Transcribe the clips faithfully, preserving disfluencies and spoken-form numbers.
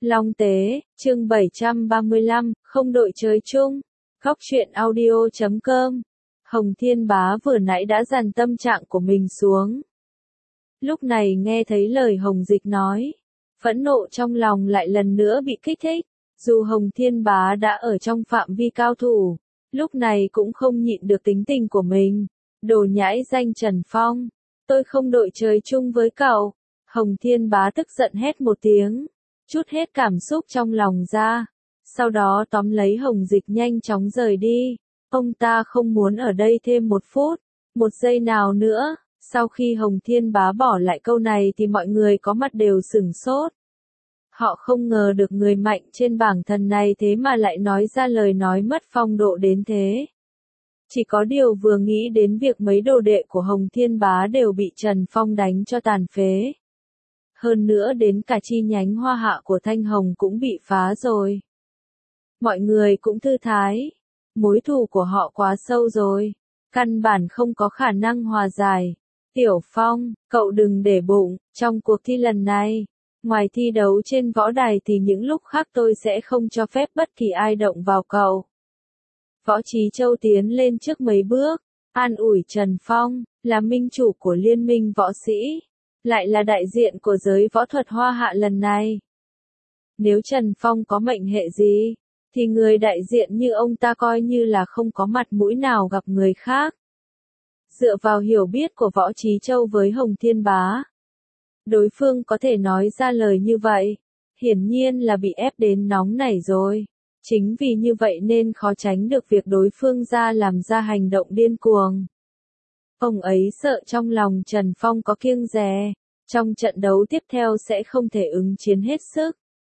Long Tế, chương bảy trăm ba mươi lăm, không đội trời chung. Góc truyện audio chấm com. Hồng Thiên Bá vừa nãy đã dàn tâm trạng của mình xuống. Lúc này nghe thấy lời Hồng Dịch nói, phẫn nộ trong lòng lại lần nữa bị kích thích. Dù Hồng Thiên Bá đã ở trong phạm vi cao thủ, lúc này cũng không nhịn được tính tình của mình. Đồ nhãi danh Trần Phong, tôi không đội trời chung với cậu. Hồng Thiên Bá tức giận hét một tiếng, chút hết cảm xúc trong lòng ra, sau đó tóm lấy Hồng Dịch nhanh chóng rời đi. Ông ta không muốn ở đây thêm một phút, một giây nào nữa. Sau khi Hồng Thiên Bá bỏ lại câu này thì mọi người có mặt đều sửng sốt. Họ không ngờ được người mạnh trên bảng thần này thế mà lại nói ra lời nói mất phong độ đến thế. Chỉ có điều vừa nghĩ đến việc mấy đồ đệ của Hồng Thiên Bá đều bị Trần Phong đánh cho tàn phế. Hơn nữa đến cả chi nhánh Hoa Hạ của Thanh Hồng cũng bị phá rồi. Mọi người cũng thư thái. Mối thù của họ quá sâu rồi. Căn bản không có khả năng hòa giải. Tiểu Phong, cậu đừng để bụng, trong cuộc thi lần này, ngoài thi đấu trên võ đài thì những lúc khác tôi sẽ không cho phép bất kỳ ai động vào cậu. Võ Trí Châu tiến lên trước mấy bước, an ủi Trần Phong, là minh chủ của liên minh võ sĩ, lại là đại diện của giới võ thuật Hoa Hạ lần này. Nếu Trần Phong có mệnh hệ gì, thì người đại diện như ông ta coi như là không có mặt mũi nào gặp người khác. Dựa vào hiểu biết của Võ Trí Châu với Hồng Thiên Bá, đối phương có thể nói ra lời như vậy, hiển nhiên là bị ép đến nóng nảy rồi. Chính vì như vậy nên khó tránh được việc đối phương ra làm ra hành động điên cuồng. Ông ấy sợ trong lòng Trần Phong có kiêng dè, trong trận đấu tiếp theo sẽ không thể ứng chiến hết sức.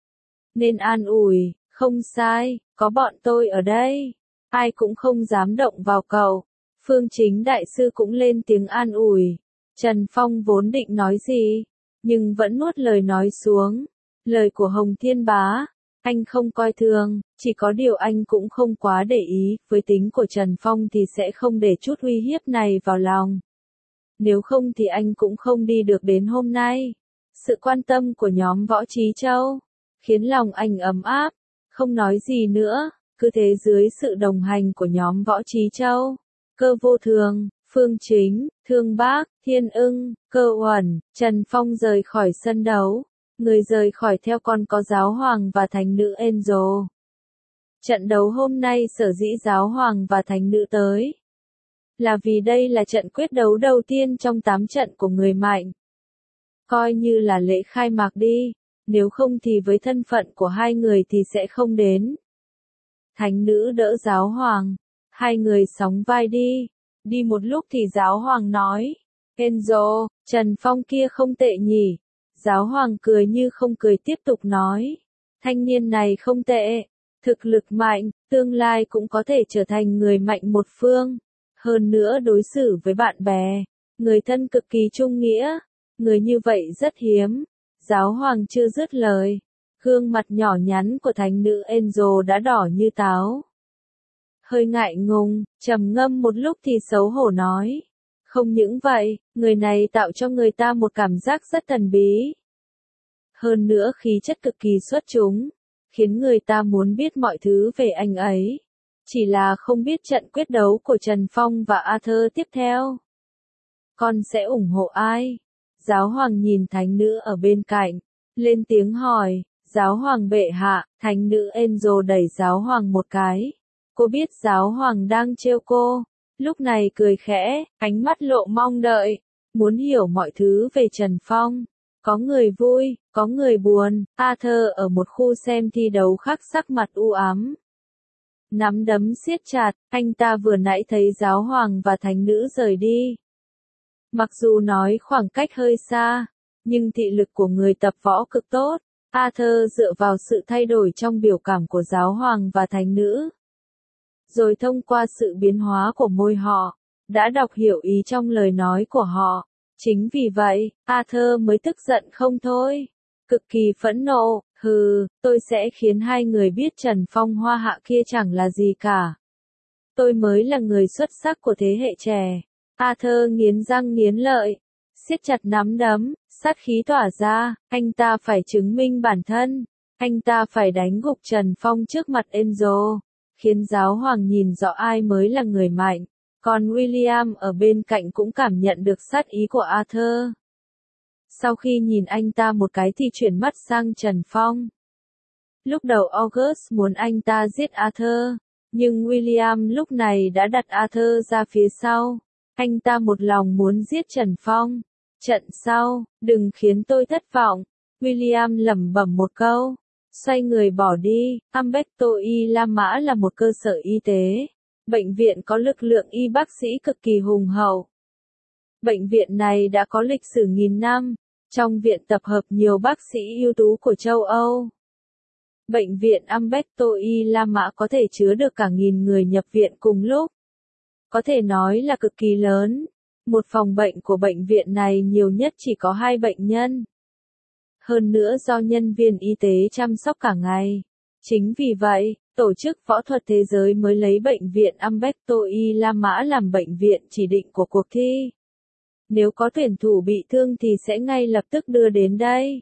Nên an ủi, không sai, có bọn tôi ở đây, ai cũng không dám động vào cậu. Phương Chính Đại Sư cũng lên tiếng an ủi. Trần Phong vốn định nói gì, nhưng vẫn nuốt lời nói xuống. Lời của Hồng Thiên Bá, anh không coi thường, chỉ có điều anh cũng không quá để ý, với tính của Trần Phong thì sẽ không để chút uy hiếp này vào lòng. Nếu không thì anh cũng không đi được đến hôm nay. Sự quan tâm của nhóm Võ Trí Châu khiến lòng anh ấm áp, không nói gì nữa, cứ thế dưới sự đồng hành của nhóm Võ Trí Châu, Cơ Vô Thường, Phương Chính, Thương Bác, Thiên Ưng, Cơ Uẩn, Trần Phong rời khỏi sân đấu. Người rời khỏi theo còn có Giáo Hoàng và Thánh Nữ Angel. Trận đấu hôm nay sở dĩ Giáo Hoàng và Thánh Nữ tới, là vì đây là trận quyết đấu đầu tiên trong tám trận của người mạnh. Coi như là lễ khai mạc đi, nếu không thì với thân phận của hai người thì sẽ không đến. Thánh Nữ đỡ Giáo Hoàng, hai người sóng vai đi. Đi một lúc thì Giáo Hoàng nói, Angel, Trần Phong kia không tệ nhỉ. Giáo Hoàng cười như không cười tiếp tục nói, thanh niên này không tệ, thực lực mạnh, tương lai cũng có thể trở thành người mạnh một phương. Hơn nữa đối xử với bạn bè, người thân cực kỳ trung nghĩa, người như vậy rất hiếm. Giáo Hoàng chưa dứt lời, gương mặt nhỏ nhắn của Thánh Nữ Angel đã đỏ như táo. Hơi ngại ngùng, trầm ngâm một lúc thì xấu hổ nói. Không những vậy, người này tạo cho người ta một cảm giác rất thần bí. Hơn nữa khí chất cực kỳ xuất chúng, khiến người ta muốn biết mọi thứ về anh ấy. Chỉ là không biết trận quyết đấu của Trần Phong và Arthur tiếp theo, con sẽ ủng hộ ai? Giáo Hoàng nhìn Thánh Nữ ở bên cạnh, lên tiếng hỏi. Giáo Hoàng bệ hạ, Thánh Nữ Angel đẩy Giáo Hoàng một cái. Cô biết Giáo Hoàng đang trêu cô. Lúc này cười khẽ, ánh mắt lộ mong đợi, muốn hiểu mọi thứ về Trần Phong. Có người vui, có người buồn. Arthur ở một khu xem thi đấu khác sắc mặt u ám, nắm đấm siết chặt, anh ta vừa nãy thấy Giáo Hoàng và Thánh Nữ rời đi. Mặc dù nói khoảng cách hơi xa, nhưng thị lực của người tập võ cực tốt. Arthur dựa vào sự thay đổi trong biểu cảm của Giáo Hoàng và Thánh Nữ, rồi thông qua sự biến hóa của môi họ, đã đọc hiểu ý trong lời nói của họ. Chính vì vậy, Arthur mới tức giận không thôi. Cực kỳ phẫn nộ, hừ, tôi sẽ khiến hai người biết Trần Phong Hoa Hạ kia chẳng là gì cả. Tôi mới là người xuất sắc của thế hệ trẻ. Arthur nghiến răng nghiến lợi, siết chặt nắm đấm, sát khí tỏa ra, anh ta phải chứng minh bản thân. Anh ta phải đánh gục Trần Phong trước mặt Enzo, khiến giáo hoàng nhìn rõ ai mới là người mạnh. Còn William ở bên cạnh cũng cảm nhận được sát ý của Arthur. Sau khi nhìn anh ta một cái thì chuyển mắt sang Trần Phong. Lúc đầu August muốn anh ta giết Arthur, nhưng William lúc này đã đặt Arthur ra phía sau. Anh ta một lòng muốn giết Trần Phong. Trận sau, đừng khiến tôi thất vọng. William lẩm bẩm một câu, xoay người bỏ đi. Umberto y La Mã là một cơ sở y tế. Bệnh viện có lực lượng y bác sĩ cực kỳ hùng hậu. Bệnh viện này đã có lịch sử nghìn năm. Trong viện tập hợp nhiều bác sĩ ưu tú của châu Âu. Bệnh viện Umberto y La Mã có thể chứa được cả nghìn người nhập viện cùng lúc. Có thể nói là cực kỳ lớn. Một phòng bệnh của bệnh viện này nhiều nhất chỉ có hai bệnh nhân. Hơn nữa do nhân viên y tế chăm sóc cả ngày. Chính vì vậy, Tổ chức Võ thuật Thế giới mới lấy bệnh viện Umberto y La Mã làm bệnh viện chỉ định của cuộc thi. Nếu có tuyển thủ bị thương thì sẽ ngay lập tức đưa đến đây.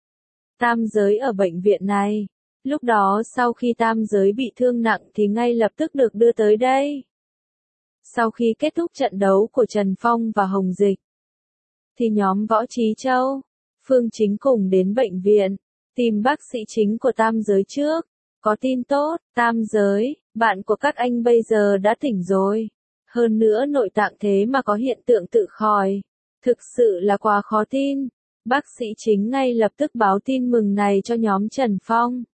Tam giới ở bệnh viện này. Lúc đó sau khi tam giới bị thương nặng thì ngay lập tức được đưa tới đây. Sau khi kết thúc trận đấu của Trần Phong và Hồng Dịch, thì nhóm Võ Trí Châu, Phương Chính cùng đến bệnh viện, tìm bác sĩ chính của tam giới trước. Có tin tốt, tam giới, bạn của các anh bây giờ đã tỉnh rồi. Hơn nữa nội tạng thế mà có hiện tượng tự khỏi. Thực sự là quá khó tin. Bác sĩ chính ngay lập tức báo tin mừng này cho nhóm Trần Phong.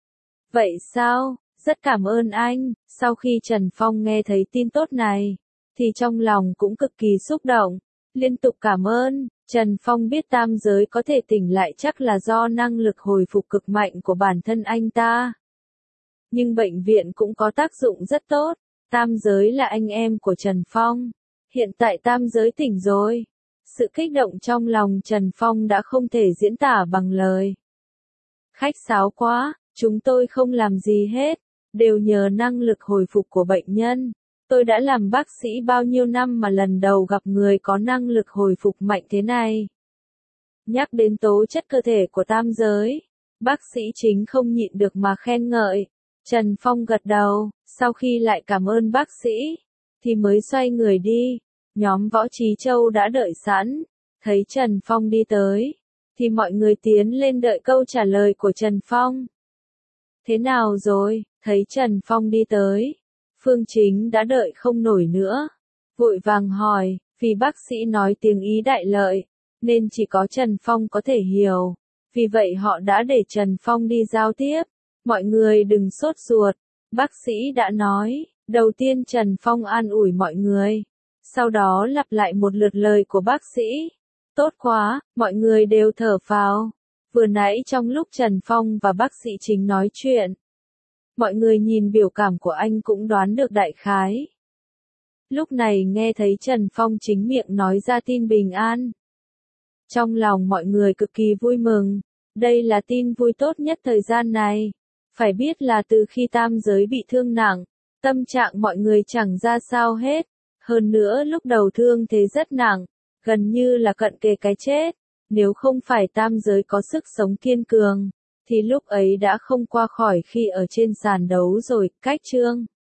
Vậy sao? Rất cảm ơn anh. Sau khi Trần Phong nghe thấy tin tốt này, thì trong lòng cũng cực kỳ xúc động. Liên tục cảm ơn. Trần Phong biết tam giới có thể tỉnh lại chắc là do năng lực hồi phục cực mạnh của bản thân anh ta. Nhưng bệnh viện cũng có tác dụng rất tốt. Tam giới là anh em của Trần Phong. Hiện tại tam giới tỉnh rồi. Sự kích động trong lòng Trần Phong đã không thể diễn tả bằng lời. Khách sáo quá, chúng tôi không làm gì hết. Đều nhờ năng lực hồi phục của bệnh nhân. Tôi đã làm bác sĩ bao nhiêu năm mà lần đầu gặp người có năng lực hồi phục mạnh thế này. Nhắc đến tố chất cơ thể của tam giới, bác sĩ chính không nhịn được mà khen ngợi. Trần Phong gật đầu, sau khi lại cảm ơn bác sĩ, thì mới xoay người đi. Nhóm Võ Trí Châu đã đợi sẵn, thấy Trần Phong đi tới, thì mọi người tiến lên đợi câu trả lời của Trần Phong. Thế nào rồi? Thấy Trần Phong đi tới, Phương Chính đã đợi không nổi nữa, vội vàng hỏi, vì bác sĩ nói tiếng Ý đại lợi, nên chỉ có Trần Phong có thể hiểu, vì vậy họ đã để Trần Phong đi giao tiếp. Mọi người đừng sốt ruột, bác sĩ đã nói. Đầu tiên Trần Phong an ủi mọi người, sau đó lặp lại một lượt lời của bác sĩ. Tốt quá, mọi người đều thở phào. Vừa nãy trong lúc Trần Phong và bác sĩ chính nói chuyện, mọi người nhìn biểu cảm của anh cũng đoán được đại khái. Lúc này nghe thấy Trần Phong chính miệng nói ra tin bình an. Trong lòng mọi người cực kỳ vui mừng. Đây là tin vui tốt nhất thời gian này. Phải biết là từ khi tam giới bị thương nặng, tâm trạng mọi người chẳng ra sao hết. Hơn nữa lúc đầu thương thế rất nặng, gần như là cận kề cái chết. Nếu không phải tam giới có sức sống kiên cường, thì lúc ấy đã không qua khỏi khi ở trên sàn đấu rồi. Cách chương